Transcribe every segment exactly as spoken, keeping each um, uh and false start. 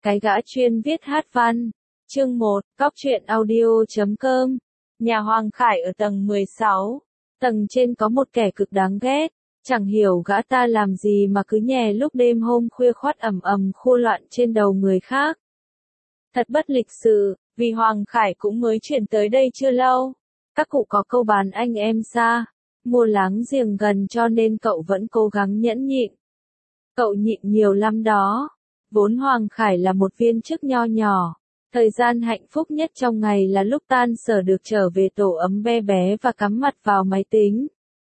Cái gã chuyên viết hát văn. Chương một, Cóc truyện audio chấm com. Nhà Hoàng Khải ở tầng mười sáu. Tầng trên có một kẻ cực đáng ghét. Chẳng hiểu gã ta làm gì mà cứ nhè lúc đêm hôm khuya khoắt ầm ầm khua loạn trên đầu người khác. Thật bất lịch sự, vì Hoàng Khải cũng mới chuyển tới đây chưa lâu. Các cụ có câu bán anh em xa, mua láng giềng gần, cho nên cậu vẫn cố gắng nhẫn nhịn. Cậu nhịn nhiều lắm đó. Vốn Hoàng Khải là một viên chức nho nhỏ. Thời gian hạnh phúc nhất trong ngày là lúc tan sở được trở về tổ ấm be bé và cắm mặt vào máy tính.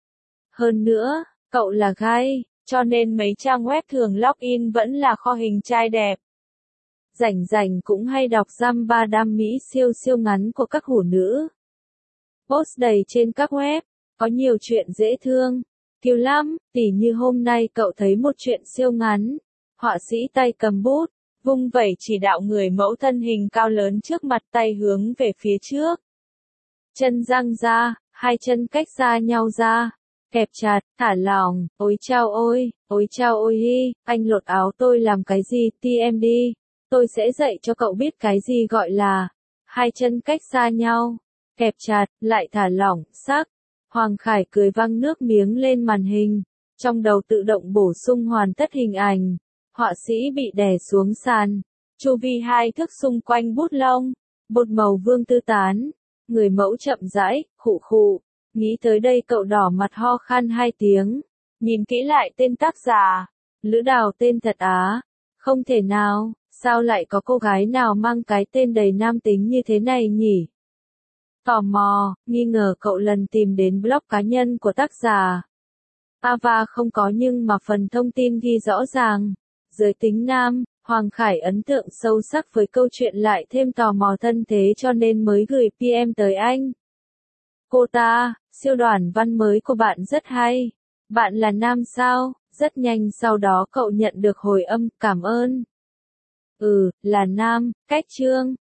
Hơn nữa, cậu là gay, cho nên mấy trang web thường login vẫn là kho hình trai đẹp. Rảnh rảnh cũng hay đọc dăm ba đam mỹ siêu siêu ngắn của các hủ nữ. Post đầy trên các web, có nhiều chuyện dễ thương, kiều lắm, tỉ như hôm nay cậu thấy một chuyện siêu ngắn. Họa sĩ tay cầm bút, vung vẩy chỉ đạo người mẫu thân hình cao lớn trước mặt, tay hướng về phía trước. Chân giang ra, hai chân cách xa nhau ra, kẹp chặt, thả lỏng, ôi chao ôi, ôi chao ôi hi, anh lột áo tôi làm cái gì, ti em đi, tôi sẽ dạy cho cậu biết cái gì gọi là hai chân cách xa nhau, kẹp chặt, lại thả lỏng, sắc. Hoàng Khải cười văng nước miếng lên màn hình, trong đầu tự động bổ sung hoàn tất hình ảnh. Họa sĩ bị đè xuống sàn, chu vi hai thước xung quanh bút lông, bột màu vương tư tán, người mẫu chậm rãi, khụ khụ, nghĩ tới đây cậu đỏ mặt ho khan hai tiếng, nhìn kỹ lại tên tác giả, Lữ Đào tên thật á, không thể nào, sao lại có cô gái nào mang cái tên đầy nam tính như thế này nhỉ? Tò mò, nghi ngờ cậu lần tìm đến blog cá nhân của tác giả. Ava không có nhưng mà phần thông tin ghi rõ ràng. Giới tính nam, Hoàng Khải ấn tượng sâu sắc với câu chuyện lại thêm tò mò thân thế cho nên mới gửi pê em tới anh. Cô ta, siêu đoàn văn mới của bạn rất hay. Bạn là nam sao? Rất nhanh sau đó cậu nhận được hồi âm, cảm ơn. Ừ, là nam, cách chương.